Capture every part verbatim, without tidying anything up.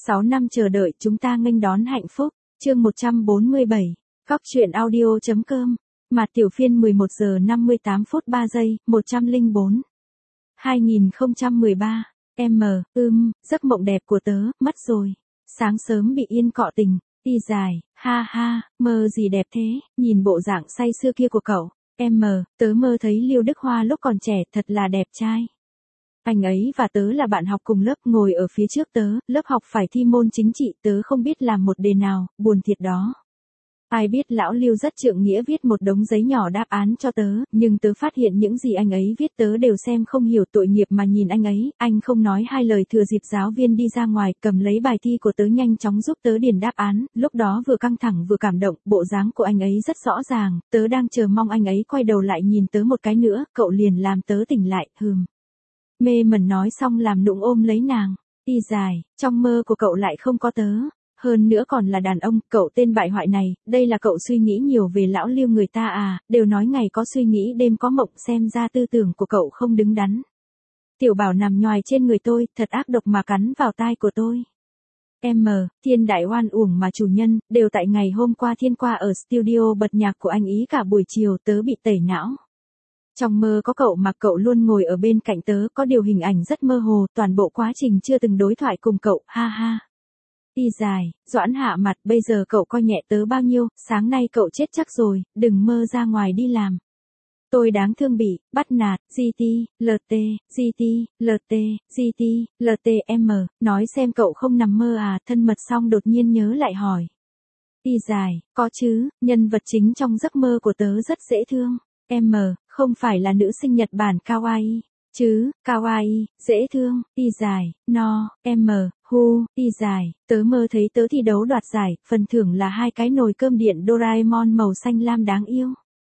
sáu năm chờ đợi chúng ta nghênh đón hạnh phúc, chương một trăm bốn mươi bảy, Góc truyện audio.com, Mạt tiểu phiên mười một giờ năm mươi tám phút ba giây, một trăm lẻ bốn. hai nghìn không trăm mười ba, M, ưm, giấc mộng đẹp của tớ, mất rồi. Sáng sớm bị Yên cọ tình, đi dài, ha ha, mơ gì đẹp thế, nhìn bộ dạng say sưa kia của cậu. M, tớ mơ thấy Liêu Đức Hoa lúc còn trẻ thật là đẹp trai. Anh ấy và tớ là bạn học cùng lớp, ngồi ở phía trước tớ, lớp học phải thi môn chính trị, tớ không biết làm một đề nào, buồn thiệt đó. Ai biết lão Liêu rất trượng nghĩa viết một đống giấy nhỏ đáp án cho tớ, nhưng tớ phát hiện những gì anh ấy viết tớ đều xem không hiểu, tội nghiệp mà nhìn anh ấy, anh không nói hai lời, thừa dịp giáo viên đi ra ngoài, cầm lấy bài thi của tớ nhanh chóng giúp tớ điền đáp án, lúc đó vừa căng thẳng vừa cảm động, bộ dáng của anh ấy rất rõ ràng, tớ đang chờ mong anh ấy quay đầu lại nhìn tớ một cái nữa, cậu liền làm tớ tỉnh lại, hừm. Mê mẩn nói xong làm nũng ôm lấy nàng, đi dài, trong mơ của cậu lại không có tớ. Hơn nữa còn là đàn ông, cậu tên bại hoại này, đây là cậu suy nghĩ nhiều về lão Liêu người ta à, đều nói ngày có suy nghĩ đêm có mộng, xem ra tư tưởng của cậu không đứng đắn. Tiểu Bảo nằm nhoài trên người tôi, thật ác độc mà cắn vào tai của tôi. M, Thiên đại oan uổng mà chủ nhân, đều tại ngày hôm qua Thiên qua ở studio bật nhạc của anh ý cả buổi chiều, tớ bị tẩy não. Trong mơ có cậu mà cậu luôn ngồi ở bên cạnh tớ, có điều hình ảnh rất mơ hồ, toàn bộ quá trình chưa từng đối thoại cùng cậu, ha ha. Đi dài, Doãn hạ mặt, bây giờ cậu coi nhẹ tớ bao nhiêu, sáng nay cậu chết chắc rồi, đừng mơ ra ngoài đi làm. Tôi đáng thương bị, bắt nạt, giê tê, lờ tê, giê tê, lờ tê, giê tê, lờ tê, M, nói xem cậu không nằm mơ à, thân mật xong đột nhiên nhớ lại hỏi. Đi dài, có chứ, nhân vật chính trong giấc mơ của tớ rất dễ thương. M, không phải là nữ sinh Nhật Bản kawaii, chứ, kawaii, dễ thương, đi dài, no, M, hu, đi dài, tớ mơ thấy tớ thi đấu đoạt giải, phần thưởng là hai cái nồi cơm điện Doraemon màu xanh lam đáng yêu.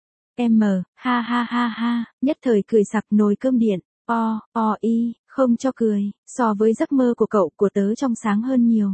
M, ha ha ha ha, nhất thời cười sặc, nồi cơm điện, o, o y, không cho cười, so với giấc mơ của cậu, của tớ trong sáng hơn nhiều.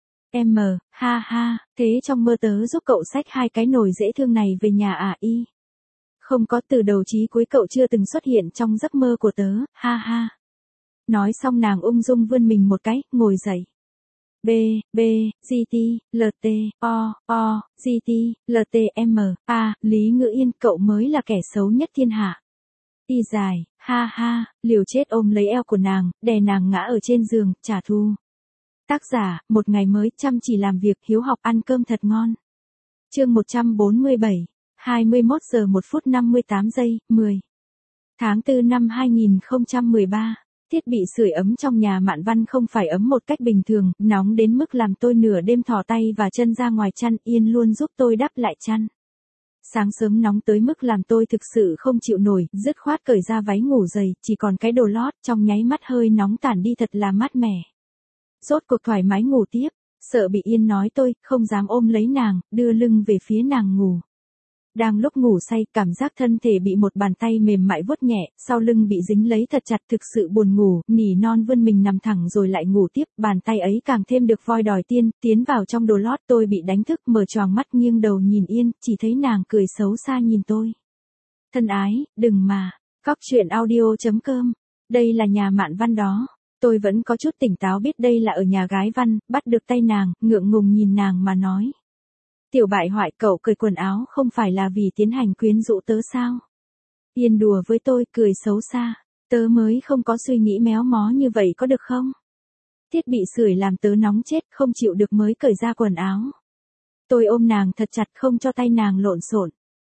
M, ha ha, thế trong mơ tớ giúp cậu xách hai cái nồi dễ thương này về nhà à y. Không có, từ đầu chí cuối cậu chưa từng xuất hiện trong giấc mơ của tớ, ha ha. Nói xong nàng ung dung vươn mình một cái, ngồi dậy. B, B, giê tê, lờ tê, O, O, giê tê, lờ tê, M, A, Lý Ngữ Yên, cậu mới là kẻ xấu nhất thiên hạ. Đi dài, ha ha, liều chết ôm lấy eo của nàng, đè nàng ngã ở trên giường, trả thù. Tác giả, một ngày mới, chăm chỉ làm việc, hiếu học, ăn cơm thật ngon. Chương một trăm bốn mươi bảy, hai mươi mốt giờ một phút năm mươi tám giây, mười. Tháng tư năm hai nghìn không trăm mười ba. Thiết bị sưởi ấm trong nhà Mạn Văn không phải ấm một cách bình thường, nóng đến mức làm tôi nửa đêm thò tay và chân ra ngoài chăn, Yên luôn giúp tôi đắp lại chăn. Sáng sớm nóng tới mức làm tôi thực sự không chịu nổi, dứt khoát cởi ra váy ngủ dày, chỉ còn cái đồ lót, trong nháy mắt hơi nóng tản đi, thật là mát mẻ. Rốt cuộc thoải mái ngủ tiếp, sợ bị Yên nói tôi, không dám ôm lấy nàng, đưa lưng về phía nàng ngủ. Đang lúc ngủ say, cảm giác thân thể bị một bàn tay mềm mại vuốt nhẹ, sau lưng bị dính lấy thật chặt, thực sự buồn ngủ, nỉ non vươn mình nằm thẳng rồi lại ngủ tiếp, bàn tay ấy càng thêm được voi đòi tiên, tiến vào trong đồ lót, tôi bị đánh thức, mở choàng mắt nghiêng đầu nhìn Yên, chỉ thấy nàng cười xấu xa nhìn tôi. Thân ái, đừng mà, Góc truyện audio.com, đây là nhà Mạn Văn đó. Tôi vẫn có chút tỉnh táo biết đây là ở nhà gái Văn, bắt được tay nàng, ngượng ngùng nhìn nàng mà nói. Tiểu bại hoại, cậu cởi quần áo không phải là vì tiến hành quyến rũ tớ sao? Yên đùa với tôi, cười xấu xa. Tớ mới không có suy nghĩ méo mó như vậy có được không? Thiết bị sưởi làm tớ nóng chết, không chịu được mới cởi ra quần áo. Tôi ôm nàng thật chặt không cho tay nàng lộn xộn.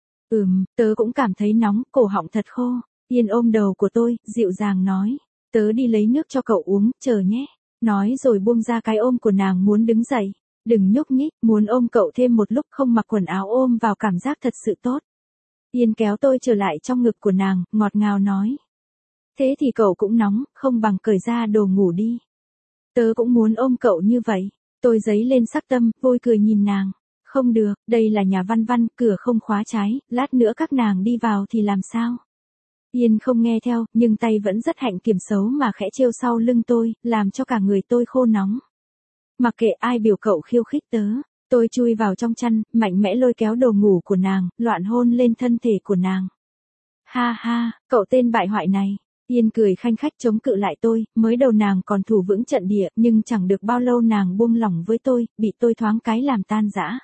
Ừm, tớ cũng cảm thấy nóng, cổ họng thật khô. Yên ôm đầu của tôi, dịu dàng nói. Tớ đi lấy nước cho cậu uống, chờ nhé. Nói rồi buông ra cái ôm của nàng muốn đứng dậy. Đừng nhúc nhích, muốn ôm cậu thêm một lúc không mặc quần áo ôm vào cảm giác thật sự tốt. Yên kéo tôi trở lại trong ngực của nàng, ngọt ngào nói. Thế thì cậu cũng nóng, không bằng cởi ra đồ ngủ đi. Tớ cũng muốn ôm cậu như vậy. Tôi dấy lên sắc tâm, vui cười nhìn nàng. Không được, đây là nhà Văn Văn, cửa không khóa trái, lát nữa các nàng đi vào thì làm sao? Yên không nghe theo, nhưng tay vẫn rất hạnh kiểm xấu mà khẽ trêu sau lưng tôi, làm cho cả người tôi khô nóng. Mặc kệ ai biểu cậu khiêu khích tớ, tôi chui vào trong chăn, mạnh mẽ lôi kéo đồ ngủ của nàng, loạn hôn lên thân thể của nàng. Ha ha, cậu tên bại hoại này. Yên cười khanh khách chống cự lại tôi, mới đầu nàng còn thủ vững trận địa, nhưng chẳng được bao lâu nàng buông lỏng với tôi, bị tôi thoáng cái làm tan rã.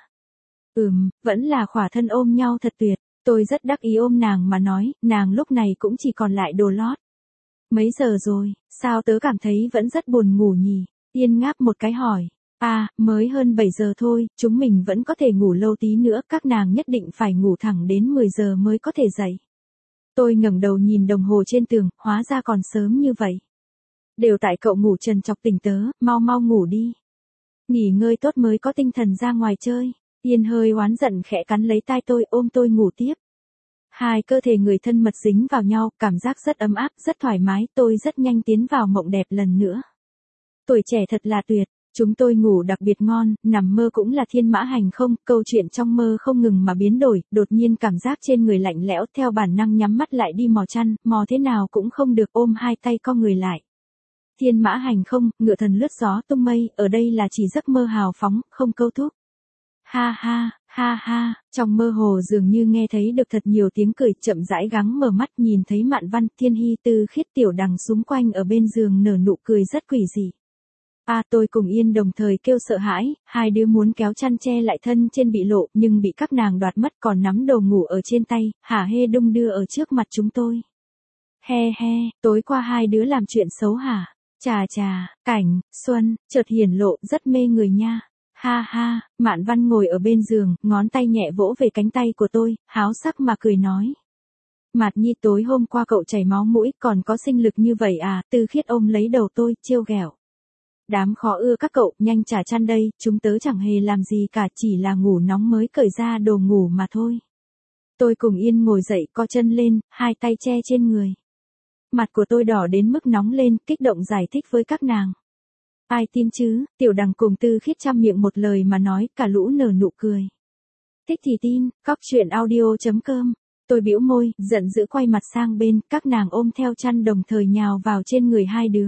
Ừm, vẫn là khỏa thân ôm nhau thật tuyệt, tôi rất đắc ý ôm nàng mà nói, nàng lúc này cũng chỉ còn lại đồ lót. Mấy giờ rồi, sao tớ cảm thấy vẫn rất buồn ngủ nhỉ? Yên ngáp một cái hỏi. À, mới hơn bảy giờ thôi, chúng mình vẫn có thể ngủ lâu tí nữa, các nàng nhất định phải ngủ thẳng đến mười giờ mới có thể dậy. Tôi ngẩng đầu nhìn đồng hồ trên tường, hóa ra còn sớm như vậy. Đều tại cậu ngủ trần trọc tỉnh tớ, mau mau ngủ đi. Nghỉ ngơi tốt mới có tinh thần ra ngoài chơi. Yên hơi oán giận khẽ cắn lấy tai tôi ôm tôi ngủ tiếp. Hai cơ thể người thân mật dính vào nhau, cảm giác rất ấm áp, rất thoải mái, tôi rất nhanh tiến vào mộng đẹp lần nữa. Tuổi trẻ thật là tuyệt, chúng tôi ngủ đặc biệt ngon, nằm mơ cũng là thiên mã hành không, câu chuyện trong mơ không ngừng mà biến đổi, đột nhiên cảm giác trên người lạnh lẽo, theo bản năng nhắm mắt lại đi mò chăn, mò thế nào cũng không được, ôm hai tay co người lại. Thiên mã hành không, ngựa thần lướt gió tung mây, ở đây là chỉ giấc mơ hào phóng, không câu thúc. Ha ha, ha ha, trong mơ hồ dường như nghe thấy được thật nhiều tiếng cười, chậm rãi gắng mở mắt nhìn thấy Mạn Văn, Thiên Hy, Tư Khiết, Tiểu Đằng xung quanh ở bên giường nở nụ cười rất quỷ dị. À, tôi cùng Yên đồng thời kêu sợ hãi, hai đứa muốn kéo chăn che lại thân trên bị lộ, nhưng bị các nàng đoạt mất, còn nắm đồ ngủ ở trên tay, hả hê đung đưa ở trước mặt chúng tôi. He he, tối qua hai đứa làm chuyện xấu hả? Chà chà, cảnh, xuân, chợt hiển lộ, rất mê người nha. Ha ha, Mạn Văn ngồi ở bên giường, ngón tay nhẹ vỗ về cánh tay của tôi, háo sắc mà cười nói. Mạt Nhi, tối hôm qua cậu chảy máu mũi, còn có sinh lực như vậy à? Tư Khiết ôm lấy đầu tôi, trêu ghẹo. Đám khó ưa các cậu, nhanh trả chăn đây, chúng tớ chẳng hề làm gì cả, chỉ là ngủ nóng mới cởi ra đồ ngủ mà thôi. Tôi cùng Yên ngồi dậy, co chân lên, hai tay che trên người. Mặt của tôi đỏ đến mức nóng lên, kích động giải thích với các nàng. Ai tin chứ, Tiểu Đằng cùng Tư Khiết chăm miệng một lời mà nói, cả lũ nở nụ cười. Thích thì tin, cóc truyện audio chấm com. Tôi bĩu môi, giận dữ quay mặt sang bên, các nàng ôm theo chăn đồng thời nhào vào trên người hai đứa.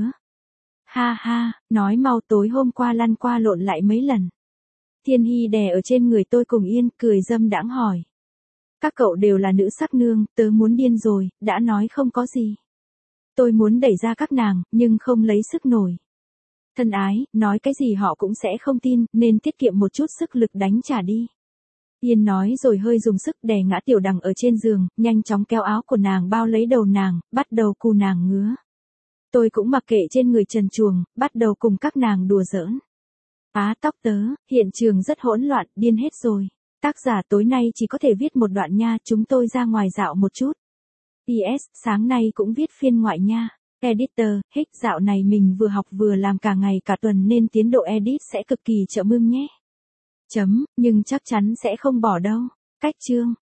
Ha ha, nói mau, tối hôm qua lăn qua lộn lại mấy lần. Thiên Hy đè ở trên người tôi cùng Yên, cười dâm đãng hỏi. Các cậu đều là nữ sắc nương, tớ muốn điên rồi, đã nói không có gì. Tôi muốn đẩy ra các nàng, nhưng không lấy sức nổi. Thân ái, nói cái gì họ cũng sẽ không tin, nên tiết kiệm một chút sức lực đánh trả đi. Yên nói rồi hơi dùng sức đè ngã Tiểu Đằng ở trên giường, nhanh chóng kéo áo của nàng bao lấy đầu nàng, bắt đầu cù nàng ngứa. Tôi cũng mặc kệ trên người trần truồng, bắt đầu cùng các nàng đùa giỡn. Á tóc tớ, hiện trường rất hỗn loạn, điên hết rồi. Tác giả tối nay chỉ có thể viết một đoạn nha, chúng tôi ra ngoài dạo một chút. pê ét, sáng nay cũng viết phiên ngoại nha. Editor, hích dạo này mình vừa học vừa làm cả ngày cả tuần nên tiến độ edit sẽ cực kỳ chậm mương nhé. Chấm, nhưng chắc chắn sẽ không bỏ đâu. Cách chương.